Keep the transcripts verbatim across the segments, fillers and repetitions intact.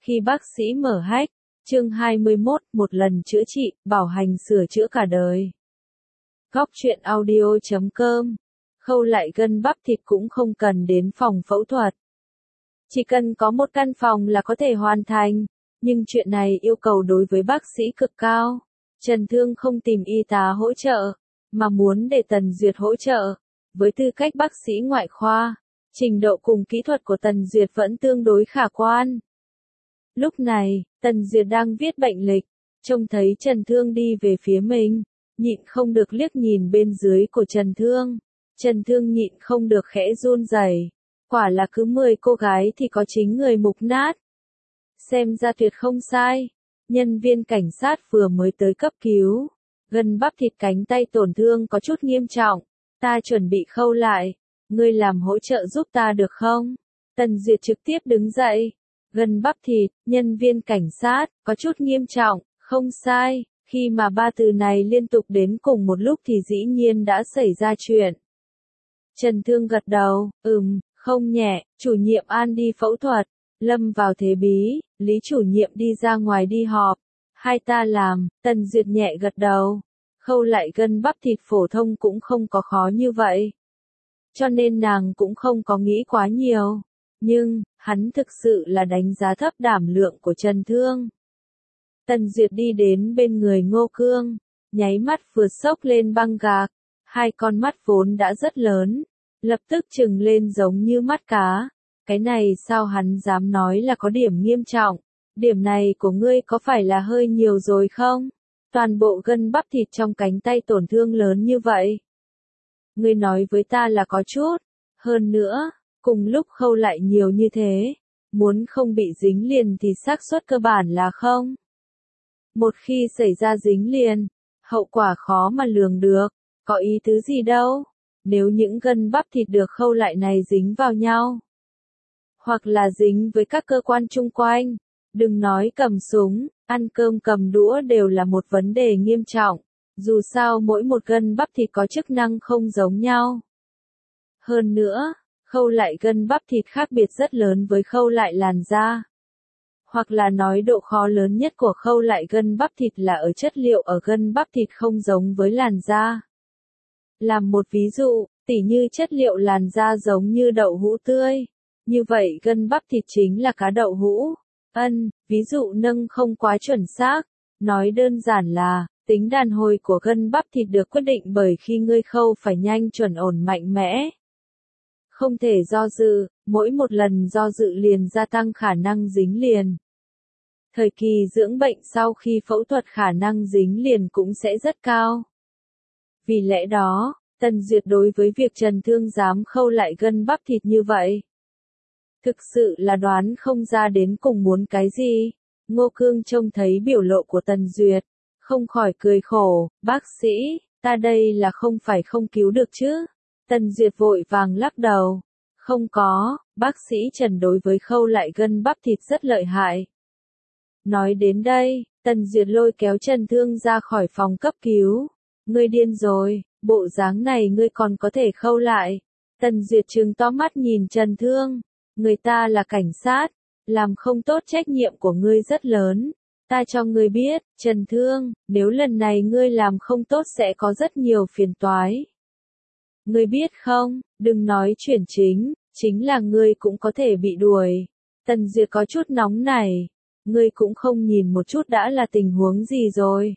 Khi bác sĩ mở hách, chương hai mươi mốt, một lần chữa trị, bảo hành sửa chữa cả đời. Góc truyện audio chấm com. Khâu lại gân bắp thịt cũng không cần đến phòng phẫu thuật. Chỉ cần có một căn phòng là có thể hoàn thành, nhưng chuyện này yêu cầu đối với bác sĩ cực cao. Trần Thương không tìm y tá hỗ trợ, mà muốn để Tần Duyệt hỗ trợ. Với tư cách bác sĩ ngoại khoa, trình độ cùng kỹ thuật của Tần Duyệt vẫn tương đối khả quan. Lúc này, Tần Duyệt đang viết bệnh lịch, trông thấy Trần Thương đi về phía mình, nhịn không được liếc nhìn bên dưới của Trần Thương. Trần Thương nhịn không được khẽ run rẩy, quả là cứ mười cô gái thì có chín người mục nát. Xem ra tuyệt không sai, nhân viên cảnh sát vừa mới tới cấp cứu, gân bắp thịt cánh tay tổn thương có chút nghiêm trọng, ta chuẩn bị khâu lại, ngươi làm hỗ trợ giúp ta được không? Tần Duyệt trực tiếp đứng dậy. Gân bắp thịt, nhân viên cảnh sát, có chút nghiêm trọng, không sai, khi mà ba từ này liên tục đến cùng một lúc thì dĩ nhiên đã xảy ra chuyện. Trần Thương gật đầu, ừm, không nhẹ, chủ nhiệm An đi phẫu thuật, lâm vào thế bí, Lý chủ nhiệm đi ra ngoài đi họp, hai ta làm, Tần Duyệt nhẹ gật đầu, khâu lại gân bắp thịt phổ thông cũng không có khó như vậy. Cho nên nàng cũng không có nghĩ quá nhiều. Nhưng, hắn thực sự là đánh giá thấp đảm lượng của Trần Thương. Tần Duyệt đi đến bên người Ngô Cương, nháy mắt vừa xốc lên băng gạc, hai con mắt vốn đã rất lớn, lập tức trừng lên giống như mắt cá. Cái này sao hắn dám nói là có điểm nghiêm trọng, điểm này của ngươi có phải là hơi nhiều rồi không? Toàn bộ gân bắp thịt trong cánh tay tổn thương lớn như vậy. Ngươi nói với ta là có chút, hơn nữa. Cùng lúc khâu lại nhiều như thế, muốn không bị dính liền thì xác suất cơ bản là không. Một khi xảy ra dính liền, hậu quả khó mà lường được, có ý tứ gì đâu, nếu những gân bắp thịt được khâu lại này dính vào nhau, hoặc là dính với các cơ quan chung quanh, đừng nói cầm súng, ăn cơm cầm đũa đều là một vấn đề nghiêm trọng, dù sao mỗi một gân bắp thịt có chức năng không giống nhau. Hơn nữa, khâu lại gân bắp thịt khác biệt rất lớn với khâu lại làn da. Hoặc là nói độ khó lớn nhất của khâu lại gân bắp thịt là ở chất liệu ở gân bắp thịt không giống với làn da. Làm một ví dụ, tỉ như chất liệu làn da giống như đậu hũ tươi. Như vậy gân bắp thịt chính là cá đậu hũ. Ân, ví dụ nâng không quá chuẩn xác. Nói đơn giản là, tính đàn hồi của gân bắp thịt được quyết định bởi khi ngươi khâu phải nhanh chuẩn ổn mạnh mẽ. Không thể do dự, mỗi một lần do dự liền gia tăng khả năng dính liền. Thời kỳ dưỡng bệnh sau khi phẫu thuật khả năng dính liền cũng sẽ rất cao. Vì lẽ đó, Tần Duyệt đối với việc Trần Thương dám khâu lại gân bắp thịt như vậy, thực sự là đoán không ra đến cùng muốn cái gì. Ngô Cương trông thấy biểu lộ của Tần Duyệt, không khỏi cười khổ, bác sĩ, ta đây là không phải không cứu được chứ. Tần Duyệt vội vàng lắc đầu. Không có, bác sĩ Trần đối với khâu lại gân bắp thịt rất lợi hại. Nói đến đây, Tần Duyệt lôi kéo Trần Thương ra khỏi phòng cấp cứu. Ngươi điên rồi, bộ dáng này ngươi còn có thể khâu lại. Tần Duyệt trừng to mắt nhìn Trần Thương. Người ta là cảnh sát, làm không tốt trách nhiệm của ngươi rất lớn. Ta cho ngươi biết, Trần Thương, nếu lần này ngươi làm không tốt sẽ có rất nhiều phiền toái. Ngươi biết không, đừng nói chuyển chính, chính là ngươi cũng có thể bị đuổi. Tần Duyệt có chút nóng này, ngươi cũng không nhìn một chút đã là tình huống gì rồi.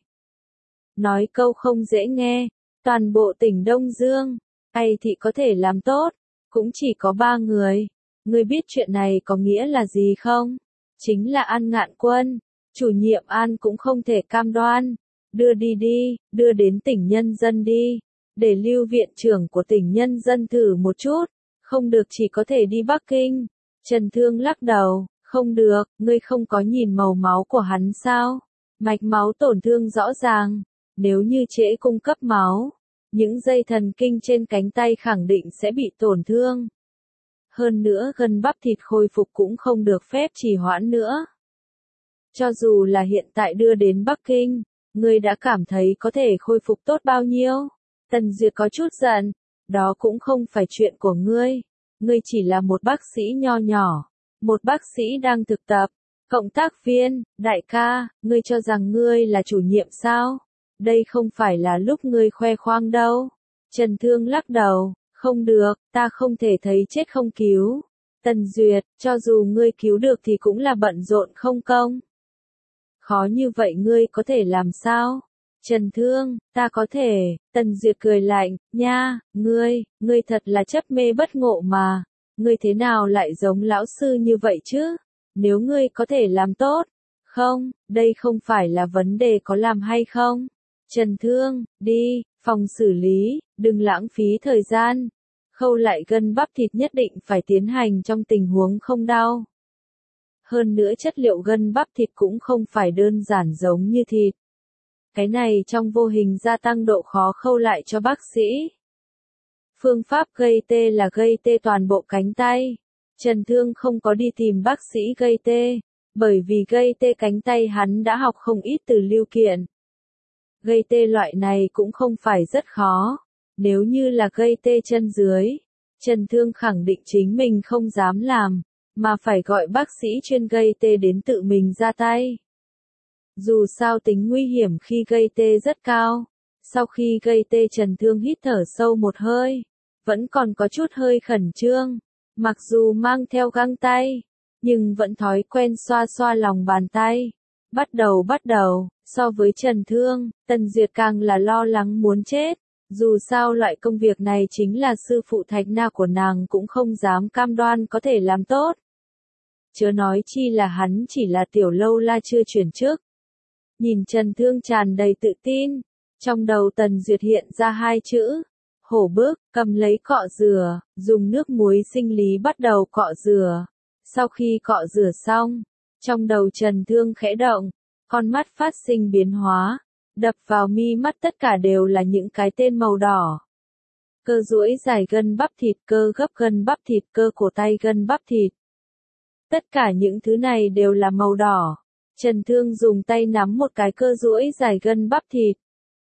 Nói câu không dễ nghe, toàn bộ tỉnh Đông Dương, ai thì có thể làm tốt, cũng chỉ có ba người. Ngươi biết chuyện này có nghĩa là gì không? Chính là An Ngạn Quân, chủ nhiệm An cũng không thể cam đoan. Đưa đi đi, đưa đến tỉnh Nhân Dân đi. Để lưu viện trưởng của tỉnh Nhân Dân thử một chút, không được chỉ có thể đi Bắc Kinh. Trần Thương lắc đầu, không được, ngươi không có nhìn màu máu của hắn sao? Mạch máu tổn thương rõ ràng, nếu như trễ cung cấp máu, những dây thần kinh trên cánh tay khẳng định sẽ bị tổn thương. Hơn nữa gân bắp thịt khôi phục cũng không được phép trì hoãn nữa. Cho dù là hiện tại đưa đến Bắc Kinh, ngươi đã cảm thấy có thể khôi phục tốt bao nhiêu? Tần Duyệt có chút giận, đó cũng không phải chuyện của ngươi, ngươi chỉ là một bác sĩ nho nhỏ, một bác sĩ đang thực tập, Cộng tác viên, đại ca, ngươi cho rằng ngươi là chủ nhiệm sao? Đây không phải là lúc ngươi khoe khoang đâu. Trần Thương lắc đầu, không được, ta không thể thấy chết không cứu. Tần Duyệt, cho dù ngươi cứu được thì cũng là bận rộn không công. Khó như vậy ngươi có thể làm sao? Trần Thương, ta có thể. Tần Duyệt cười lạnh, nha, ngươi, ngươi thật là chấp mê bất ngộ mà. Ngươi thế nào lại giống lão sư như vậy chứ? Nếu ngươi có thể làm tốt. Không, đây không phải là vấn đề có làm hay không. Trần Thương, đi, phòng xử lý, đừng lãng phí thời gian. Khâu lại gân bắp thịt nhất định phải tiến hành trong tình huống không đau. Hơn nữa chất liệu gân bắp thịt cũng không phải đơn giản giống như thịt. Cái này trong vô hình gia tăng độ khó khâu lại cho bác sĩ. Phương pháp gây tê là gây tê toàn bộ cánh tay. Trần Thương không có đi tìm bác sĩ gây tê, bởi vì gây tê cánh tay hắn đã học không ít từ Lưu Kiện. Gây tê loại này cũng không phải rất khó. Nếu như là gây tê chân dưới, Trần Thương khẳng định chính mình không dám làm, mà phải gọi bác sĩ chuyên gây tê đến tự mình ra tay. Dù sao tính nguy hiểm khi gây tê rất cao. Sau khi gây tê Trần Thương hít thở sâu một hơi, vẫn còn có chút hơi khẩn trương. Mặc dù mang theo găng tay, nhưng vẫn thói quen xoa xoa lòng bàn tay. Bắt đầu bắt đầu, so với Trần Thương, Tần Duyệt càng là lo lắng muốn chết. Dù sao loại công việc này chính là sư phụ Thạch Na của nàng cũng không dám cam đoan có thể làm tốt. Chớ nói chi là hắn chỉ là tiểu lâu la chưa chuyển chức. Nhìn Trần Thương tràn đầy tự tin, trong đầu Tần Duyệt hiện ra hai chữ. Hổ bước, cầm lấy cọ rửa, dùng nước muối sinh lý bắt đầu cọ rửa. Sau khi cọ rửa xong, trong đầu Trần Thương khẽ động, con mắt phát sinh biến hóa, đập vào mi mắt tất cả đều là những cái tên màu đỏ. Cơ duỗi dài gân bắp thịt, cơ gấp gân bắp thịt, cơ cổ tay gân bắp thịt. Tất cả những thứ này đều là màu đỏ. Trần Thương dùng tay nắm một cái cơ duỗi dài gân bắp thịt.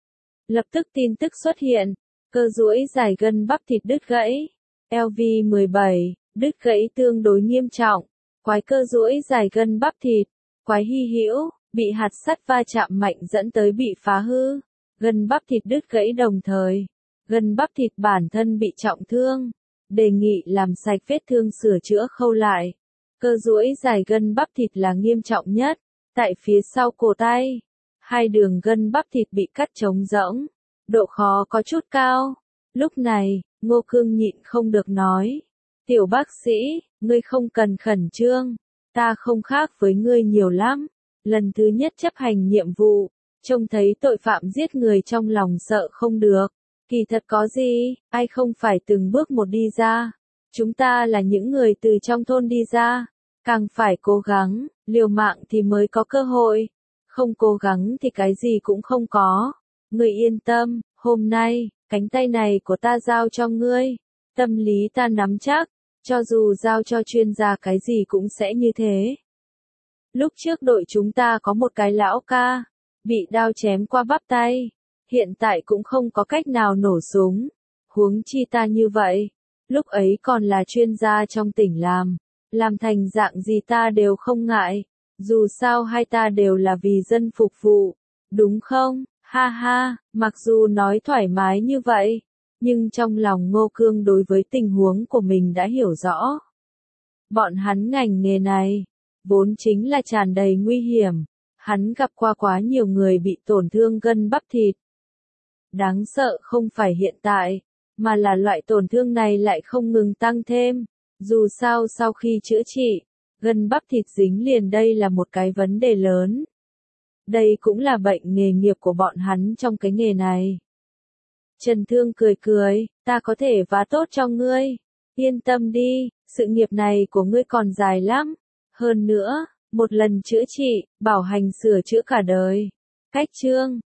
Lập tức tin tức xuất hiện. Cơ duỗi dài gân bắp thịt đứt gãy. L V mười bảy, đứt gãy tương đối nghiêm trọng. Quái cơ duỗi dài gân bắp thịt. Quái hy hữu, bị hạt sắt va chạm mạnh dẫn tới bị phá hư. Gân bắp thịt đứt gãy đồng thời. Gân bắp thịt bản thân bị trọng thương. Đề nghị làm sạch vết thương sửa chữa khâu lại. Cơ duỗi dài gân bắp thịt là nghiêm trọng nhất. Tại phía sau cổ tay. Hai đường gân bắp thịt bị cắt trống rỗng. Độ khó có chút cao. Lúc này, Ngô Cương nhịn không được nói. Tiểu bác sĩ, ngươi không cần khẩn trương. Ta không khác với ngươi nhiều lắm. Lần thứ nhất chấp hành nhiệm vụ, trông thấy tội phạm giết người trong lòng sợ không được. Kỳ thật có gì, ai không phải từng bước một đi ra. Chúng ta là những người từ trong thôn đi ra. Càng phải cố gắng, liều mạng thì mới có cơ hội. Không cố gắng thì cái gì cũng không có. Ngươi yên tâm, hôm nay, cánh tay này của ta giao cho ngươi. Tâm lý ta nắm chắc, cho dù giao cho chuyên gia cái gì cũng sẽ như thế. Lúc trước đội chúng ta có một cái lão ca, bị đao chém qua bắp tay. Hiện tại cũng không có cách nào nổ súng. Huống chi ta như vậy. Lúc ấy còn là chuyên gia trong tỉnh làm. Làm thành dạng gì ta đều không ngại. Dù sao hai ta đều là vì dân phục vụ. Đúng không? Ha ha, mặc dù nói thoải mái như vậy. Nhưng trong lòng Ngô Cương đối với tình huống của mình đã hiểu rõ. Bọn hắn ngành nghề này, vốn chính là tràn đầy nguy hiểm. Hắn gặp qua quá nhiều người bị tổn thương gân bắp thịt. Đáng sợ không phải hiện tại, mà là loại tổn thương này lại không ngừng tăng thêm. Dù sao sau khi chữa trị, gân bắp thịt dính liền đây là một cái vấn đề lớn. Đây cũng là bệnh nghề nghiệp của bọn hắn trong cái nghề này. Trần Thương cười cười, ta có thể vá tốt cho ngươi. Yên tâm đi, sự nghiệp này của ngươi còn dài lắm. Hơn nữa, một lần chữa trị, bảo hành sửa chữa cả đời. Cách chương